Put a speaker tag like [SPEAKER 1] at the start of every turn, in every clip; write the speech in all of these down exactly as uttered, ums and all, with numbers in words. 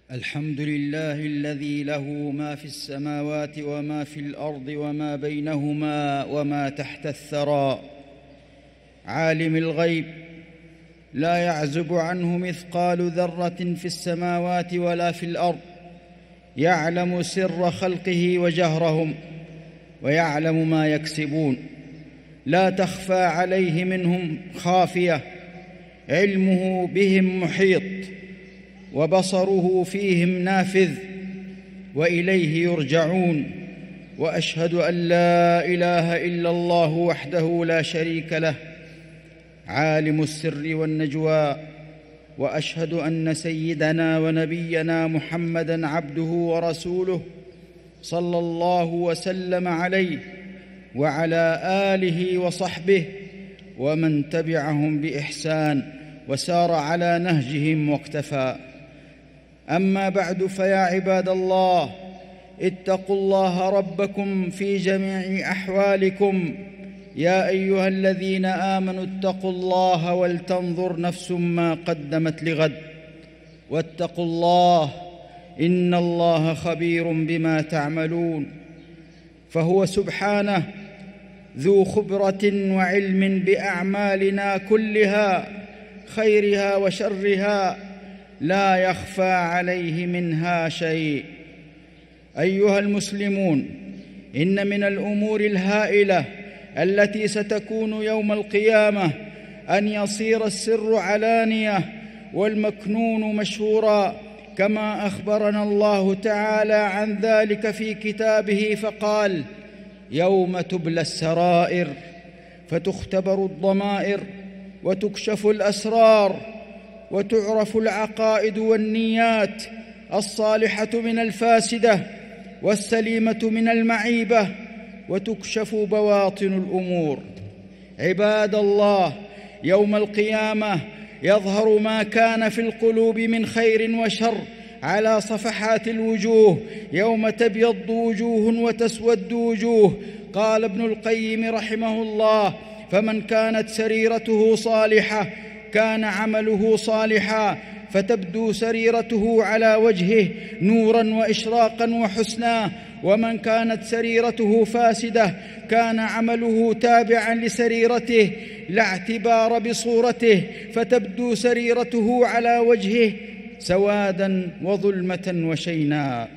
[SPEAKER 1] الحمد لله الذي له ما في السماوات وما في الأرض وما بينهما وما تحت الثرى، عالم الغيب لا يعزب عنه مثقال ذرة في السماوات ولا في الأرض، يعلم سر خلقه وجهرهم ويعلم ما يكسبون، لا تخفى عليه منهم خافية، علمه بهم محيط وبصره فيهم نافذ، وإليه يرجعون. وأشهد أن لا إله إلا الله وحده لا شريك له، عالم السر والنجوى. وأشهد أن سيدنا ونبينا محمدًا عبده ورسوله صلى الله وسلم عليه وعلى آله وصحبه ومن تبعهم بإحسان وسار على نهجهم واقتفى. أما بعد، فيا عباد الله، اتقوا الله ربكم في جميع أحوالكم. يا أيها الذين آمنوا اتقوا الله ولتنظر نفس ما قدمت لغد، واتقوا الله إن الله خبير بما تعملون. فهو سبحانه ذو خبرة وعلم بأعمالنا كلها، خيرها وشرها، لا يخفى عليه منها شيء. أيها المسلمون، إن من الأمور الهائلة التي ستكون يوم القيامة أن يصير السر علانية والمكنون مشهورا، كما أخبرنا الله تعالى عن ذلك في كتابه فقال: يوم تبلى السرائر فتختبر الضمائر وتكشف الأسرار وتعرف العقائد والنيات، الصالحة من الفاسدة والسليمة من المعيبة، وتكشف بواطن الأمور. عباد الله، يوم القيامة يظهر ما كان في القلوب من خير وشر على صفحات الوجوه، يوم تبيض وجوه وتسود وجوه. قال ابن القيم رحمه الله: فمن كانت سريرته صالحة كان عمله صالحا، فتبدو سريرته على وجهه نورا وإشراقا وحسنا. ومن كانت سريرته فاسدة كان عمله تابعا لسريرته لا اعتبار بصورته، فتبدو سريرته على وجهه سوادا وظلمة وشينا.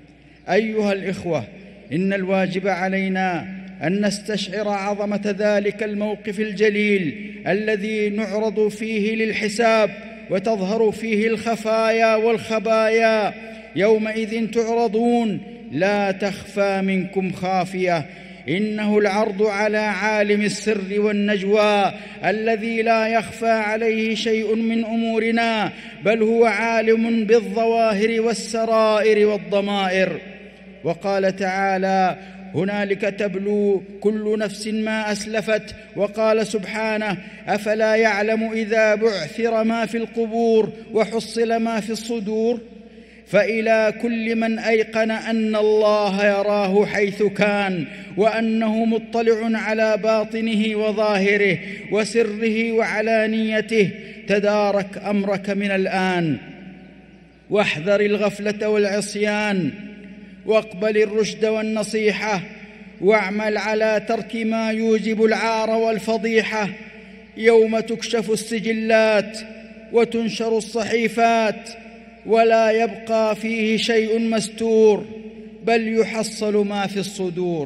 [SPEAKER 1] أيها الإخوة، إن الواجب علينا أن نستشعر عظمة ذلك الموقف الجليل الذي نعرض فيه للحساب، وتظهر فيه الخفايا والخبايا. يومئذ تعرضون لا تخفى منكم خافية. إنه العرض على عالم السر والنجوى الذي لا يخفى عليه شيء من أمورنا، بل هو عالم بالظواهر والسرائر والضمائر. وقال تعالى: هنالك تبلو كل نفس ما أسلفت. وقال سبحانه: أفلا يعلم إذا بعثر ما في القبور وحصل ما في الصدور. فإلى كل من أيقن أن الله يراه حيث كان، وأنه مطلع على باطنه وظاهره وسره وعلانيته، تدارك أمرك من الآن، واحذر الغفلة والعصيان، واقبل الرشد والنصيحة، واعمل على ترك ما يوجب العار والفضيحة. يوم تكشف السجلات وتنشر الصحيفات، ولا يبقى فيه شيء مستور، بل يحصل ما في الصدور.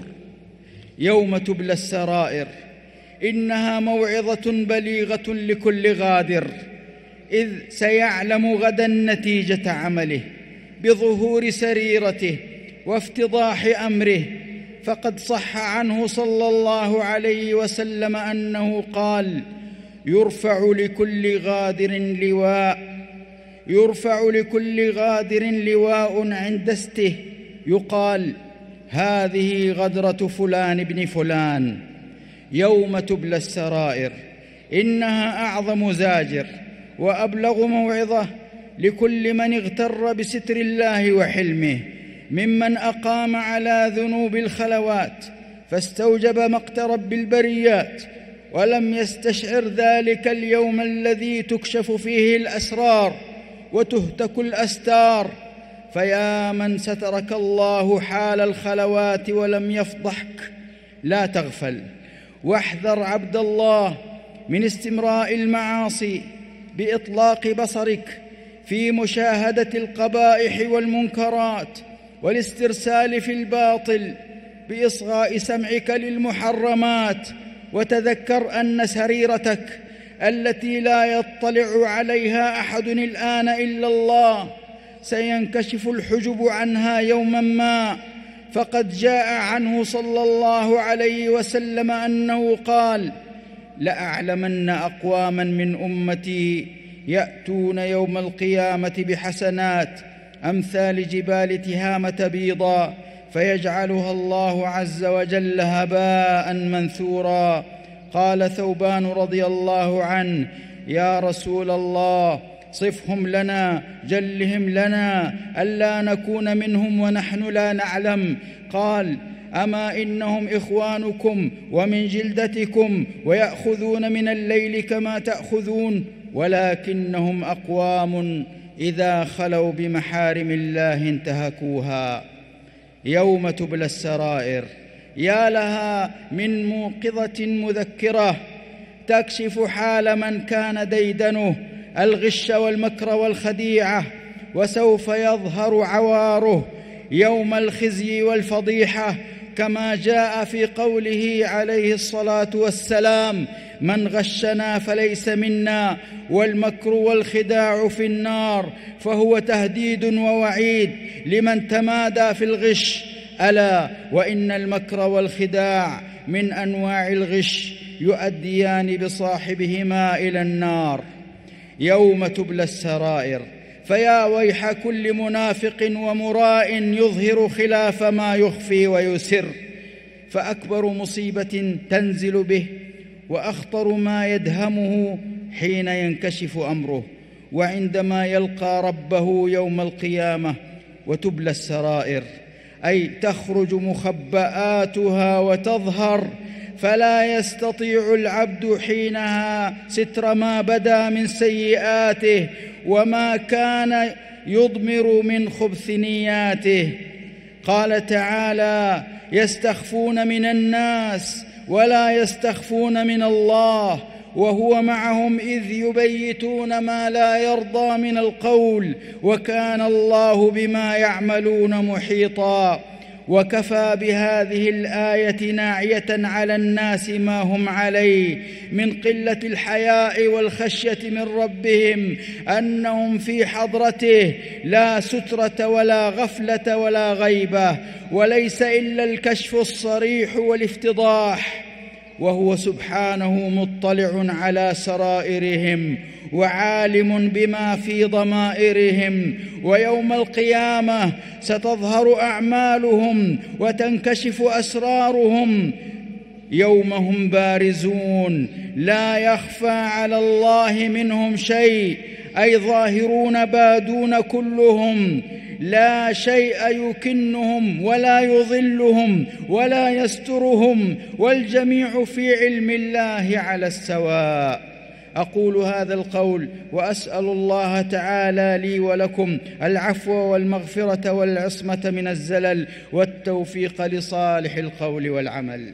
[SPEAKER 1] يوم تبلى السرائر، إنها موعظة بليغة لكل غادر، إذ سيعلم غدا نتيجة عمله بظهور سريرته وافتضاح أمره. فقد صح عنه صلى الله عليه وسلم أنه قال: يرفع لكل غادر لواء يرفع لكل غادر لواء عند استه، يقال: هذه غدرة فلان ابن فلان. يوم تبلى السرائر، إنها أعظم زاجر وأبلغ موعظة لكل من اغتر بستر الله وحلمه، ممن أقام على ذنوب الخلوات فاستوجب مقت رب البريات، ولم يستشعر ذلك اليوم الذي تكشف فيه الأسرار وتهتك الأستار فيا من سترك الله حال الخلوات ولم يفضحك، لا تغفل، واحذر عبد الله من استمراء المعاصي بإطلاق بصرك في مشاهدة القبائح والمنكرات، والاسترسال في الباطل بإصغاء سمعك للمحرمات. وتذكر أن سريرتك التي لا يطلع عليها أحد الآن إلا الله سينكشف الحجب عنها يوما ما، فقد جاء عنه صلى الله عليه وسلم أنه قال: لأعلمن أقواما من أمتي يأتون يوم القيامة بحسنات أمثال جبال تهامة بيضا فيجعلها الله عز وجل هباء منثورا. قال ثوبان رضي الله عنه: يا رسول الله، صفهم لنا، جلهم لنا، ألا نكون منهم ونحن لا نعلم. قال: أما إنهم إخوانكم ومن جلدتكم ويأخذون من الليل كما تأخذون، ولكنهم أقوام إذا خلوا بمحارم الله انتهكوها. يوم تبلى السرائر، يا لها من موقظة مذكرة تكشف حال من كان ديدنه الغش والمكر والخديعة، وسوف يظهر عواره يوم الخزي والفضيحة، كما جاء في قوله عليه الصلاة والسلام: من غشنا فليس منا، والمكر والخداع في النار. فهو تهديد ووعيد لمن تمادى في الغش. ألا وإن المكر والخداع من أنواع الغش يؤديان بصاحبهما إلى النار. يوم تبلى السرائر، فيا ويح كل منافق ومراء يظهر خلاف ما يخفي ويسر، فأكبر مصيبة تنزل به وأخطر ما يدهمه حين ينكشف أمره، وعندما يلقى ربه يوم القيامة. وتبلى السرائر أي تخرج مخبآتها وتظهر، فلا يستطيع العبد حينها ستر ما بدا من سيئاته وما كان يضمر من خبث نياته. قال تعالى: يستخفون من الناس ولا يستخفون من الله وهو معهم إذ يبيتون ما لا يرضى من القول وكان الله بما يعملون محيطا. وكفى بهذه الآية ناعية على الناس ما هم عليه من قلة الحياء والخشية من ربهم، أنهم في حضرته لا سترة ولا غفلة ولا غيبة، وليس إلا الكشف الصريح والافتضاح، وهو سبحانه مطلع على سرائرهم وعالم بما في ضمائرهم. ويوم القيامة ستظهر أعمالهم وتنكشف أسرارهم، يوم هم بارزون لا يخفى على الله منهم شيء، أي ظاهرون بادون كلهم، لا شيء يكنهم ولا يضلهم ولا يسترهم، والجميع في علم الله على السواء. أقول هذا القول وأسأل الله تعالى لي ولكم العفو والمغفرة والعصمة من الزلل والتوفيق لصالح القول والعمل.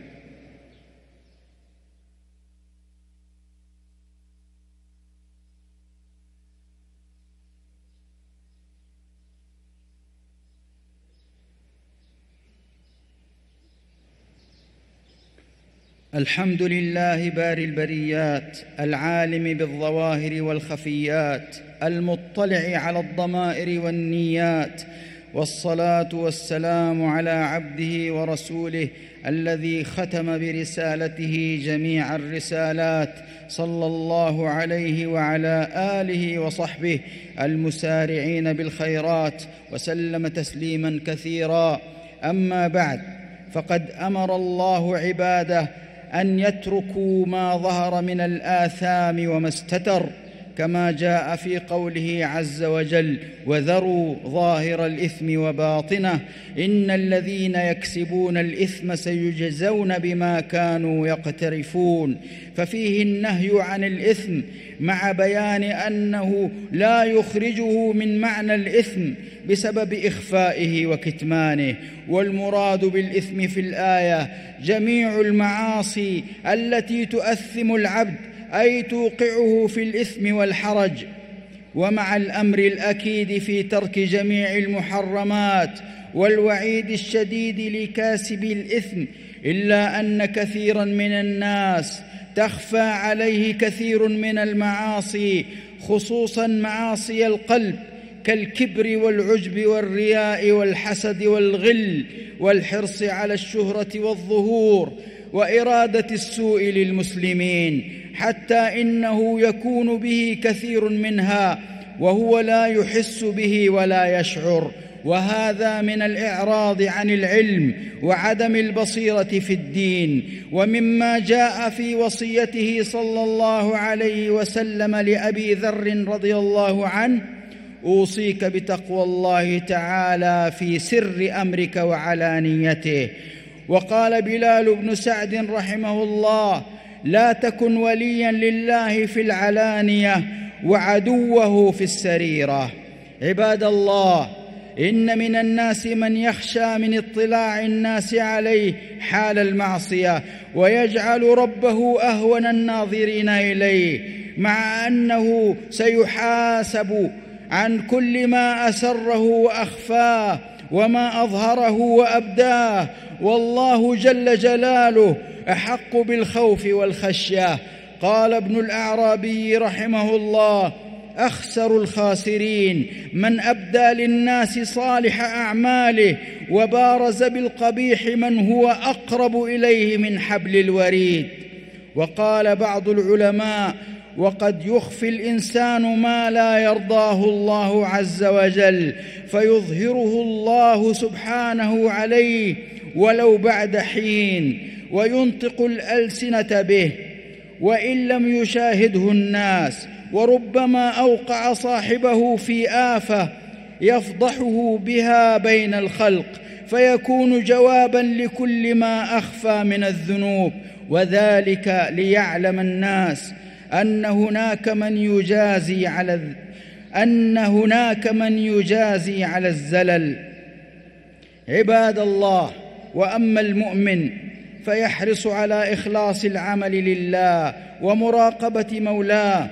[SPEAKER 1] الحمد لله باري البريات، العالم بالظواهر والخفيات، المطلع على الضمائر والنيات، والصلاة والسلام على عبده ورسوله الذي ختم برسالته جميع الرسالات، صلى الله عليه وعلى آله وصحبه المسارعين بالخيرات، وسلم تسليما كثيرا. أما بعد، فقد أمر الله عباده أن يتركوا ما ظهر من الآثام وما استتر، كما جاء في قوله عز وجل: وذروا ظاهر الإثم وباطنه إن الذين يكسبون الإثم سيجزون بما كانوا يقترفون. ففيه النهي عن الإثم مع بيان أنه لا يخرجه من معنى الإثم بسبب إخفائه وكتمانه. والمراد بالإثم في الآية جميع المعاصي التي تؤثم العبد، أي توقعه في الإثم والحرج، ومع الأمر الأكيد في ترك جميع المحرمات والوعيد الشديد لكاسب الإثم، إلا أن كثيراً من الناس تخفى عليه كثير من المعاصي، خصوصاً معاصي القلب كالكبر والعجب والرياء والحسد والغل والحرص على الشهرة والظهور وإرادة السوء للمسلمين، حتى إنه يكون به كثير منها وهو لا يحس به ولا يشعر، وهذا من الإعراض عن العلم وعدم البصيرة في الدين. ومما جاء في وصيته صلى الله عليه وسلم لأبي ذر رضي الله عنه: أوصيك بتقوى الله تعالى في سر أمرك وعلانيته. وقال بلال بن سعد رحمه الله: لا تكن وليا لله في العلانية وعدوه في السريرة. عباد الله، إن من الناس من يخشى من اطلاع الناس عليه حال المعصية ويجعل ربه أهون الناظرين إليه، مع أنه سيحاسب عن كل ما أسره وأخفاه وما أظهره وأبداه، والله جل جلاله أحق بالخوف والخشية. قال ابن الأعرابي رحمه الله: أخسر الخاسرين من أبدى للناس صالح أعماله وبارز بالقبيح من هو أقرب إليه من حبل الوريد. وقال بعض العلماء: وقد يخفي الإنسان ما لا يرضاه الله عز وجل فيظهره الله سبحانه عليه ولو بعد حين، وينطق الألسنة به وإن لم يشاهده الناس، وربما أوقع صاحبه في آفة يفضحه بها بين الخلق، فيكون جوابا لكل ما أخفى من الذنوب. وذلك ليعلم الناس أن هناك من يجازي على أن هناك من يجازي على الزلل. عباد الله، وأما المؤمن فيحرص على إخلاص العمل لله ومراقبة مولاه،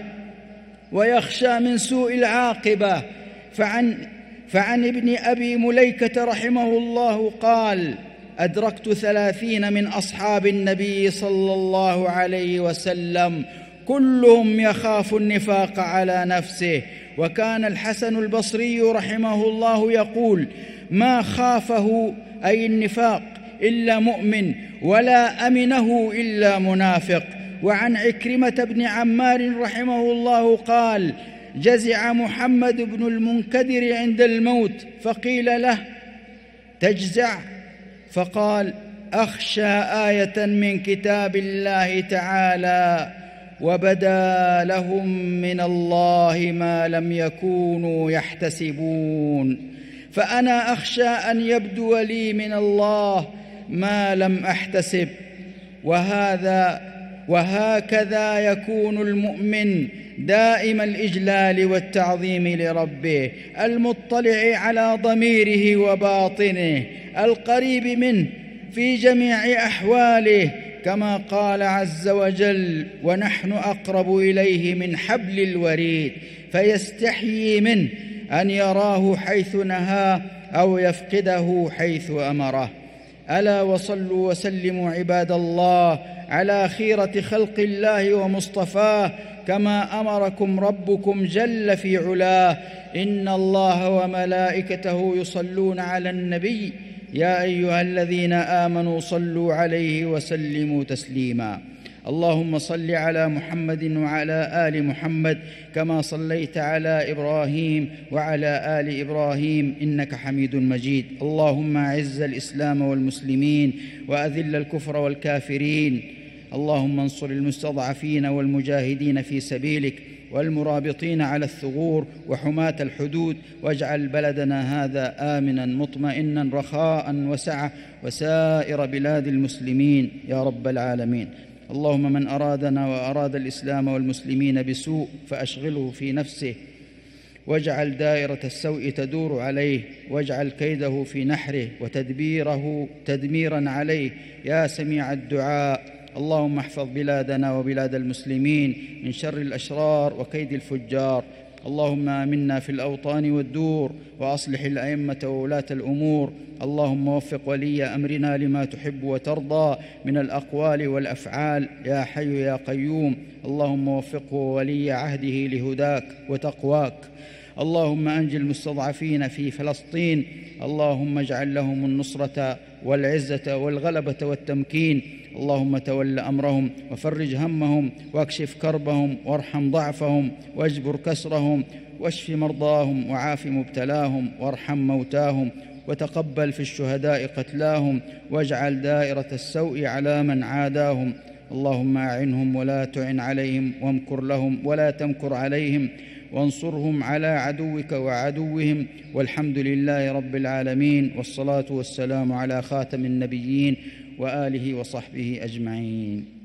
[SPEAKER 1] ويخشى من سوء العاقبة. فعن, فعن ابن أبي مليكة رحمه الله قال: أدركت ثلاثين من أصحاب النبي صلى الله عليه وسلم كلهم يخاف النفاق على نفسه. وكان الحسن البصري رحمه الله يقول: ما خافه أي النفاق إلا مؤمن، ولا أمنه إلا منافق. وعن عكرمة بن عمار رحمه الله قال: جزع محمد بن المنكدر عند الموت فقيل له: تجزع؟ فقال: أخشى آية من كتاب الله تعالى وبدا لهم من الله ما لم يكونوا يحتسبون، فأنا أخشى أن يبدو لي من الله ما لم أحتسب. وهذا وهكذا يكون المؤمن دائم الإجلال والتعظيم لربه، المطلع على ضميره وباطنه، القريب منه في جميع أحواله، كما قال عز وجل: ونحن أقرب إليه من حبل الوريد، فيستحيي منه أن يراه حيث نهاه أو يفقده حيث أمره. ألا وصلوا وسلموا عباد الله على خيرة خلق الله ومصطفاه، كما أمركم ربكم جل في علاه: إن الله وملائكته يصلون على النبي يا أيها الذين آمنوا صلوا عليه وسلموا تسليما. اللهم صل على محمد وعلى آل محمد كما صليت على إبراهيم وعلى آل إبراهيم إنك حميد مجيد. اللهم أعز الإسلام والمسلمين وأذل الكفر والكافرين. اللهم انصر المستضعفين والمجاهدين في سبيلك والمرابطين على الثغور وحماة الحدود، واجعل بلدنا هذا آمنا مطمئنا رخاء وسعة، وسائر بلاد المسلمين يا رب العالمين. اللهم من أرادنا وأراد الإسلام والمسلمين بسوء فأشغله في نفسه، واجعل دائرة السوء تدور عليه، واجعل كيده في نحره وتدبيره تدميرا عليه يا سميع الدعاء. اللهم احفظ بلادنا وبلاد المسلمين من شر الأشرار وكيد الفجار. اللهم آمنا في الأوطان والدور، وأصلح الأئمة وولاة الأمور. اللهم وفق ولي أمرنا لما تحب وترضى من الأقوال والأفعال يا حي يا قيوم. اللهم وفقه ولي عهده لهداك وتقواك. اللهم أنجِ المستضعفين في فلسطين. اللهم اجعل لهم النصرة والعزة والغلبة والتمكين. اللهم تول أمرهم وفرج همهم واكشف كربهم وارحم ضعفهم واجبر كسرهم، واشف مرضاهم وعاف مبتلاهم وارحم موتاهم، وتقبل في الشهداء قتلاهم، واجعل دائرة السوء على من عاداهم. اللهم أعنهم ولا تعن عليهم، وامكر لهم ولا تمكر عليهم، وانصرهم على عدوك وعدوهم. والحمد لله رب العالمين، والصلاة والسلام على خاتم النبيين وآله وصحبه أجمعين.